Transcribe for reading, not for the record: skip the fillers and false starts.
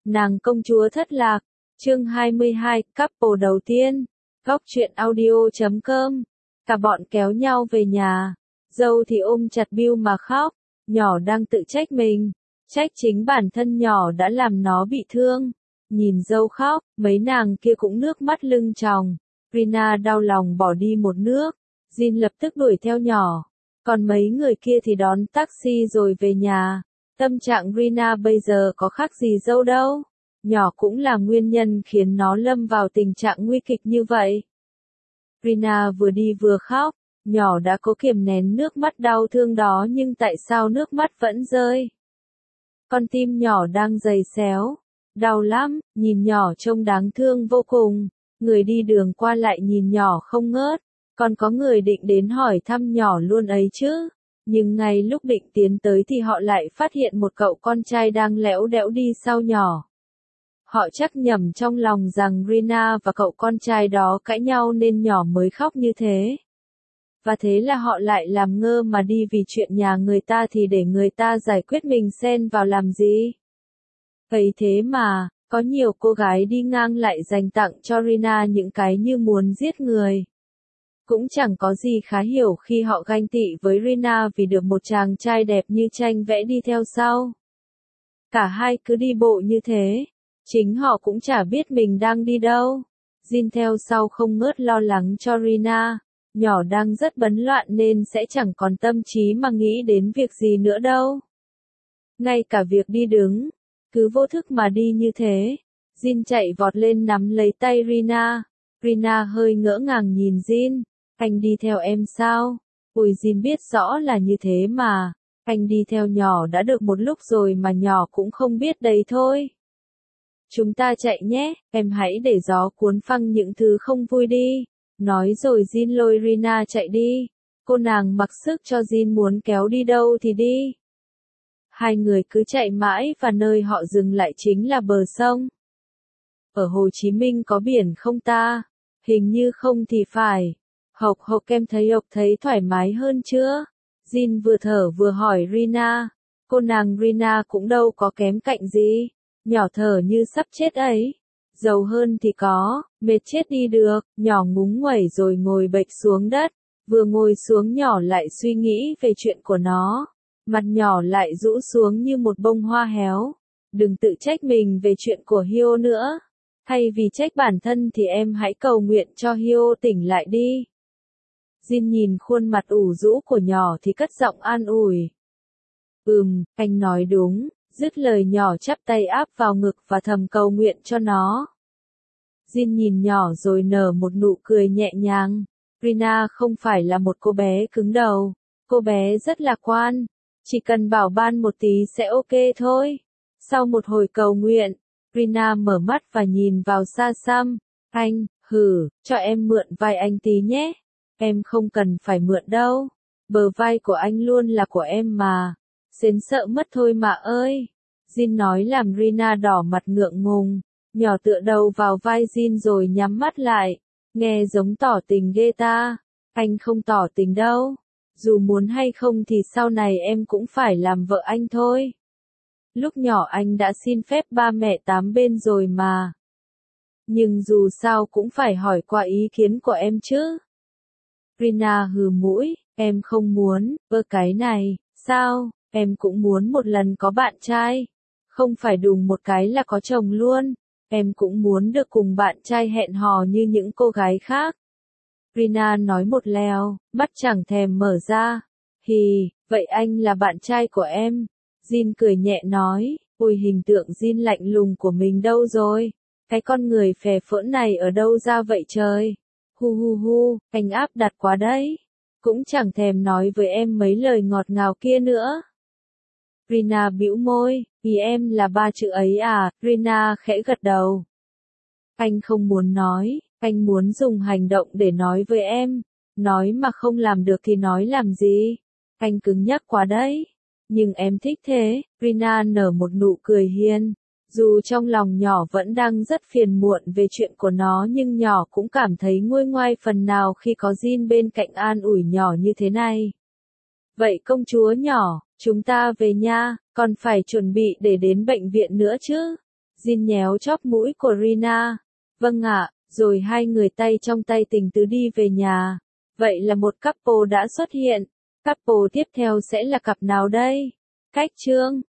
Nàng công chúa thất lạc, chương 22, couple đầu tiên, góc truyện audio.com. Cả bọn kéo nhau về nhà, dâu thì ôm chặt Bill mà khóc, nhỏ đang tự trách mình, trách chính bản thân nhỏ đã làm nó bị thương. Nhìn dâu khóc, mấy nàng kia cũng nước mắt lưng tròng. Rina đau lòng bỏ đi một nước, Jin lập tức đuổi theo nhỏ, còn mấy người kia thì đón taxi rồi về nhà. Tâm trạng Rina bây giờ có khác gì dâu đâu, nhỏ cũng là nguyên nhân khiến nó lâm vào tình trạng nguy kịch như vậy. Rina vừa đi vừa khóc, nhỏ đã cố kiềm nén nước mắt đau thương đó nhưng tại sao nước mắt vẫn rơi? Con tim nhỏ đang giày xéo, đau lắm, nhìn nhỏ trông đáng thương vô cùng, người đi đường qua lại nhìn nhỏ không ngớt, còn có người định đến hỏi thăm nhỏ luôn ấy chứ. Nhưng ngay lúc định tiến tới thì họ lại phát hiện một cậu con trai đang lẽo đẽo đi sau nhỏ. Họ chắc nhầm trong lòng rằng Rina và cậu con trai đó cãi nhau nên nhỏ mới khóc như thế. Và thế là họ lại làm ngơ mà đi vì chuyện nhà người ta thì để người ta giải quyết mình xen vào làm gì. Vậy thế mà, có nhiều cô gái đi ngang lại dành tặng cho Rina những cái như muốn giết người. Cũng chẳng có gì khá hiểu khi họ ganh tị với Rina vì được một chàng trai đẹp như tranh vẽ đi theo sau. Cả hai cứ đi bộ như thế, chính họ cũng chả biết mình đang đi đâu. Jin theo sau không ngớt lo lắng cho Rina, nhỏ đang rất bấn loạn nên sẽ chẳng còn tâm trí mà nghĩ đến việc gì nữa đâu. Ngay cả việc đi đứng, cứ vô thức mà đi như thế. Jin chạy vọt lên nắm lấy tay Rina. Rina hơi ngỡ ngàng nhìn Jin. Anh đi theo em sao? Ôi Jin biết rõ là như thế mà. Anh đi theo nhỏ đã được một lúc rồi mà nhỏ cũng không biết đấy thôi. Chúng ta chạy nhé, em hãy để gió cuốn phăng những thứ không vui đi. Nói rồi Jin lôi Rina chạy đi. Cô nàng mặc sức cho Jin muốn kéo đi đâu thì đi. Hai người cứ chạy mãi và nơi họ dừng lại chính là bờ sông. Ở Hồ Chí Minh có biển không ta? Hình như không thì phải. Hộc hộc em thấy thoải mái hơn chưa? Jin vừa thở vừa hỏi Rina. Cô nàng Rina cũng đâu có kém cạnh gì. Nhỏ thở như sắp chết ấy. Giàu hơn thì có, mệt chết đi được. Nhỏ ngúng nguẩy rồi ngồi bệt xuống đất. Vừa ngồi xuống nhỏ lại suy nghĩ về chuyện của nó. Mặt nhỏ lại rũ xuống như một bông hoa héo. Đừng tự trách mình về chuyện của Hyo nữa. Thay vì trách bản thân thì em hãy cầu nguyện cho Hyo tỉnh lại đi. Jin nhìn khuôn mặt ủ rũ của nhỏ thì cất giọng an ủi. Anh nói đúng, dứt lời nhỏ chắp tay áp vào ngực và thầm cầu nguyện cho nó. Jin nhìn nhỏ rồi nở một nụ cười nhẹ nhàng. Rina không phải là một cô bé cứng đầu, cô bé rất lạc quan, chỉ cần bảo ban một tí sẽ ok thôi. Sau một hồi cầu nguyện, Rina mở mắt và nhìn vào xa xăm. Anh, cho em mượn vai anh tí nhé. Em không cần phải mượn đâu. Bờ vai của anh luôn là của em mà. Xến sợ mất thôi mà ơi. Jin nói làm Rina đỏ mặt ngượng ngùng. Nhỏ tựa đầu vào vai Jin rồi nhắm mắt lại. Nghe giống tỏ tình ghê ta. Anh không tỏ tình đâu. Dù muốn hay không thì sau này em cũng phải làm vợ anh thôi. Lúc nhỏ anh đã xin phép ba mẹ tám bên rồi mà. Nhưng dù sao cũng phải hỏi qua ý kiến của em chứ. Rina hừ mũi, em không muốn, cái này, sao, em cũng muốn một lần có bạn trai. Không phải đùng một cái là có chồng luôn, em cũng muốn được cùng bạn trai hẹn hò như những cô gái khác. Rina nói một lèo, mắt chẳng thèm mở ra. Vậy anh là bạn trai của em. Jin cười nhẹ nói, ôi hình tượng Jin lạnh lùng của mình đâu rồi? Cái con người phè phỡn này ở đâu ra vậy trời? Anh áp đặt quá đấy. Cũng chẳng thèm nói với em mấy lời ngọt ngào kia nữa. Rina bĩu môi, ý em là ba chữ ấy à? Rina khẽ gật đầu. Anh không muốn nói, anh muốn dùng hành động để nói với em. Nói mà không làm được thì nói làm gì? Anh cứng nhắc quá đấy. Nhưng em thích thế. Rina nở một nụ cười hiền. Dù trong lòng nhỏ vẫn đang rất phiền muộn về chuyện của nó nhưng nhỏ cũng cảm thấy nguôi ngoai phần nào khi có Jin bên cạnh an ủi nhỏ như thế này. Vậy công chúa nhỏ, chúng ta về nha, còn phải chuẩn bị để đến bệnh viện nữa chứ. Jin nhéo chóp mũi của Rina. Vâng ạ, rồi hai người tay trong tay tình tứ đi về nhà. Vậy là một couple đã xuất hiện. Couple tiếp theo sẽ là cặp nào đây? Cách chương